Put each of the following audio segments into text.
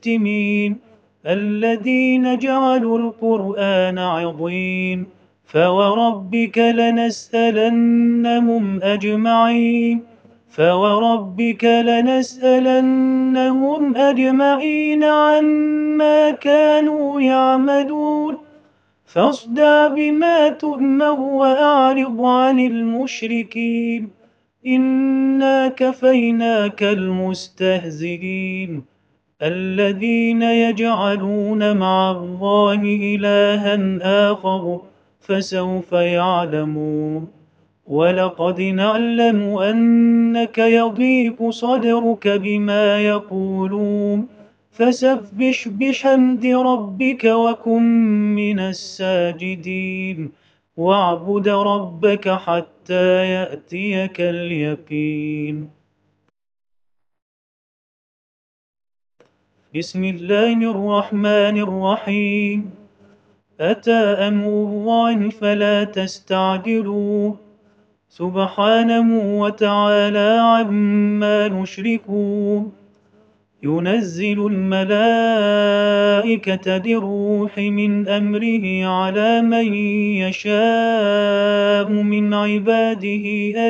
المتمين الذين جعلوا القرآن عضين فوربك لنسألنهم أجمعين عما كانوا يعملون فاصدع بما تؤمر وأعرض عن المشركين إنا كفيناك المستهزئين الذين يجعلون مع الله إلها آخر فسوف يعلمون ولقد نعلم أنك يضيق صدرك بما يقولون فسبح بحمد ربك وكن من الساجدين واعبد ربك حتى يأتيك اليقين. بسم الله الرحمن الرحيم أتى أمر الله فلا تستعجلوه سبحانه وتعالى عما يشركون ينزل الملائكة بالروح من أمره على من يشاء من عباده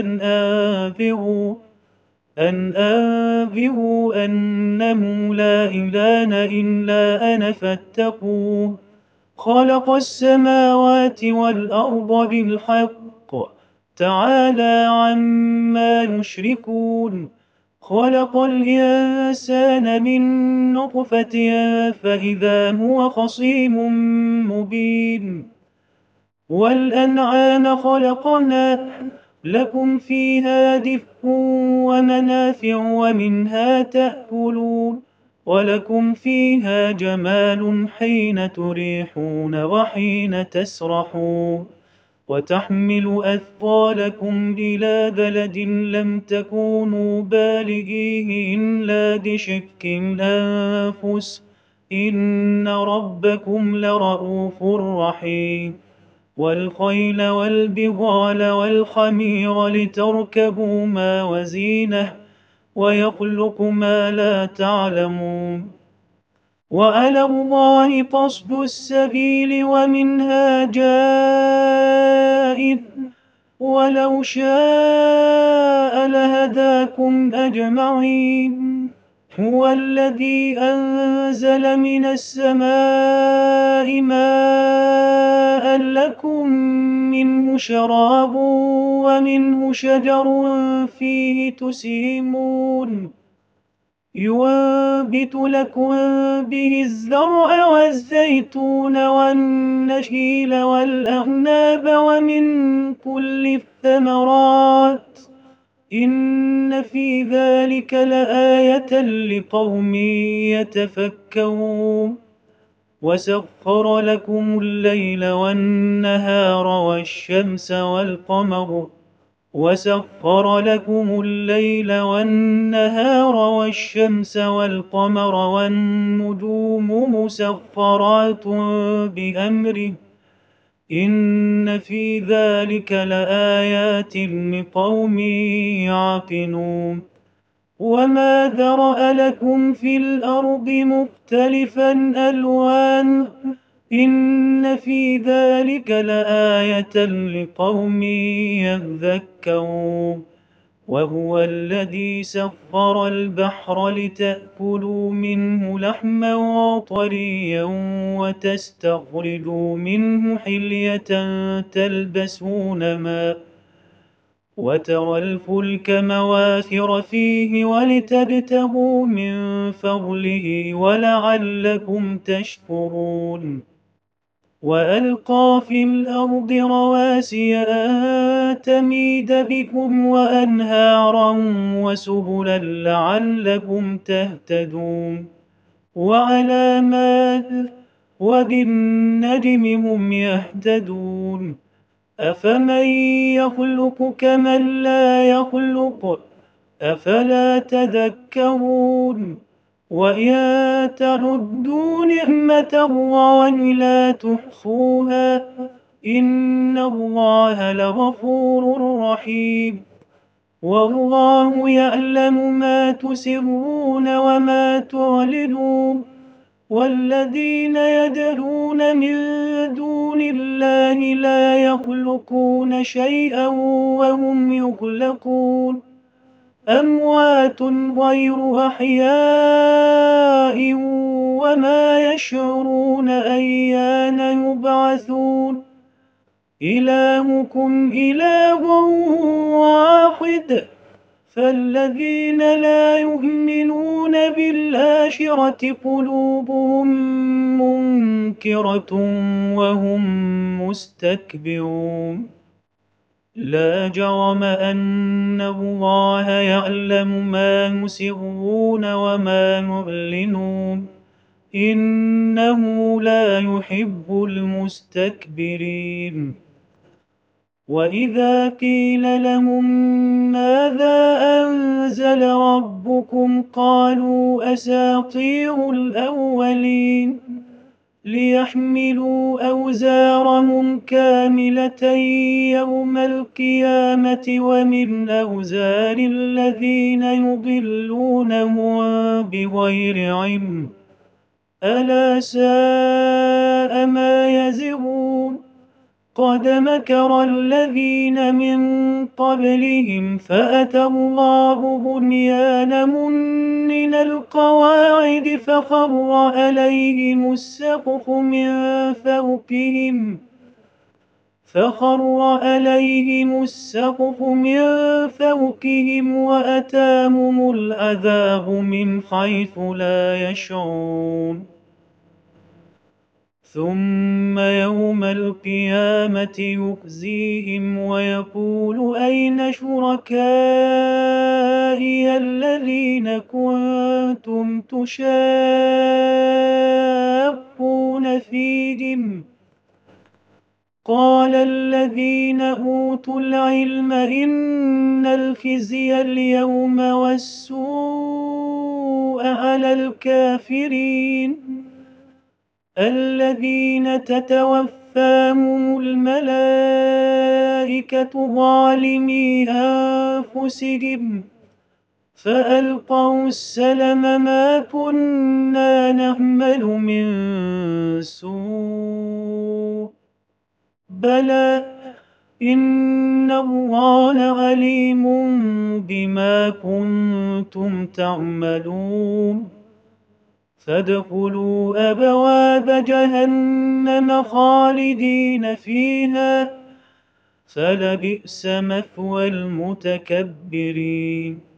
أن أنذروا أنه لا إله إلا أنا فاتقون خلق السماوات والأرض بالحق تعالى عما يشركون خلق الإنسان من نطفة فإذا هو خصيم مبين والأنعام خلقنا لكم فيها دفء ومنافع ومنها تأكلون ولكم فيها جمال حين تريحون وحين تسرحون وتحمل أثقالكم إلى بلد لم تكونوا بالغيه إلا بشق الأنفس إن ربكم لرءوف رحيم والخيل والبغال والحمير لتركبوا ما وزينه ويخلق ما لا تعلمون وعلى الله قصد السبيل ومنها جائر ولو شاء لهداكم أجمعين هو الذي أنزل من السماء ماء لكم منه شراب ومنه شجر فيه تسيمون ينبت لكم به الزرع والزيتون والنخيل والأعناب ومن كل الثمرات إن في ذلك لآية لقوم يتفكرون وسخر لكم الليل والنهار والشمس والقمر والنجوم مسخرات بأمره إن في ذلك لآيات لقوم يعقلون وما ذرأ لكم في الأرض مختلفا ألوانه إن في ذلك لآية لقوم يذكرون وهو الذي سخر البحر لتأكلوا منه لحما طريا وتستخرجوا منه حلية تلبسونها وترى الفلك مواخر فيه ولتبتغوا من فضله ولعلكم تشكرون وألقى في الأرض رواسي أن تميد بكم وأنهارا وسبلا لعلكم تهتدون وعلامات وبالنجم هم يهتدون أفمن يخلق كمن لا يخلق أفلا تذكرون وإن تعدوا نعمة الله لا تحصوها إن الله لغفور رحيم والله يعلم ما تسرون وما تعلنون والذين يدعون من دون الله لا يخلقون شيئا وهم يخلقون أموات غير أحياء وما يشعرون أيان يبعثون إلهكم إله واحد فالذين لا يؤمنون بالآخرة قلوبهم منكرة وهم مستكبرون لا جرم أن الله يعلم ما يسرون وما يعلنون إنه لا يحب المستكبرين وإذا قيل لهم ماذا أنزل ربكم قالوا أساطير الأولين ليحملوا أوزارهم كاملة يوم القيامة ومن أوزار الذين يضلونهم بغير علم ألا ساء ما يزرون قد مكر الذين من قبلهم فأتى الله بنيانهم من القواعد فخر عليهم السقف من فوقهم وأتاهم العذاب من حيث لا يشعرون ثم يوم القيامة يخزيهم ويقول أين شركائي الذين كنتم تشاقون فيهم قال الذين أوتوا العلم إن الخزي اليوم والسوء على الكافرين الذين تتوفاهم الملائكة ظالمي أنفسهم فألقوا السلم ما كنا نعمل من سوء بلى إن الله عليم بما كنتم تعملون فادخلوا أبواب جهنم خالدين فيها فلبئس مثوى المتكبرين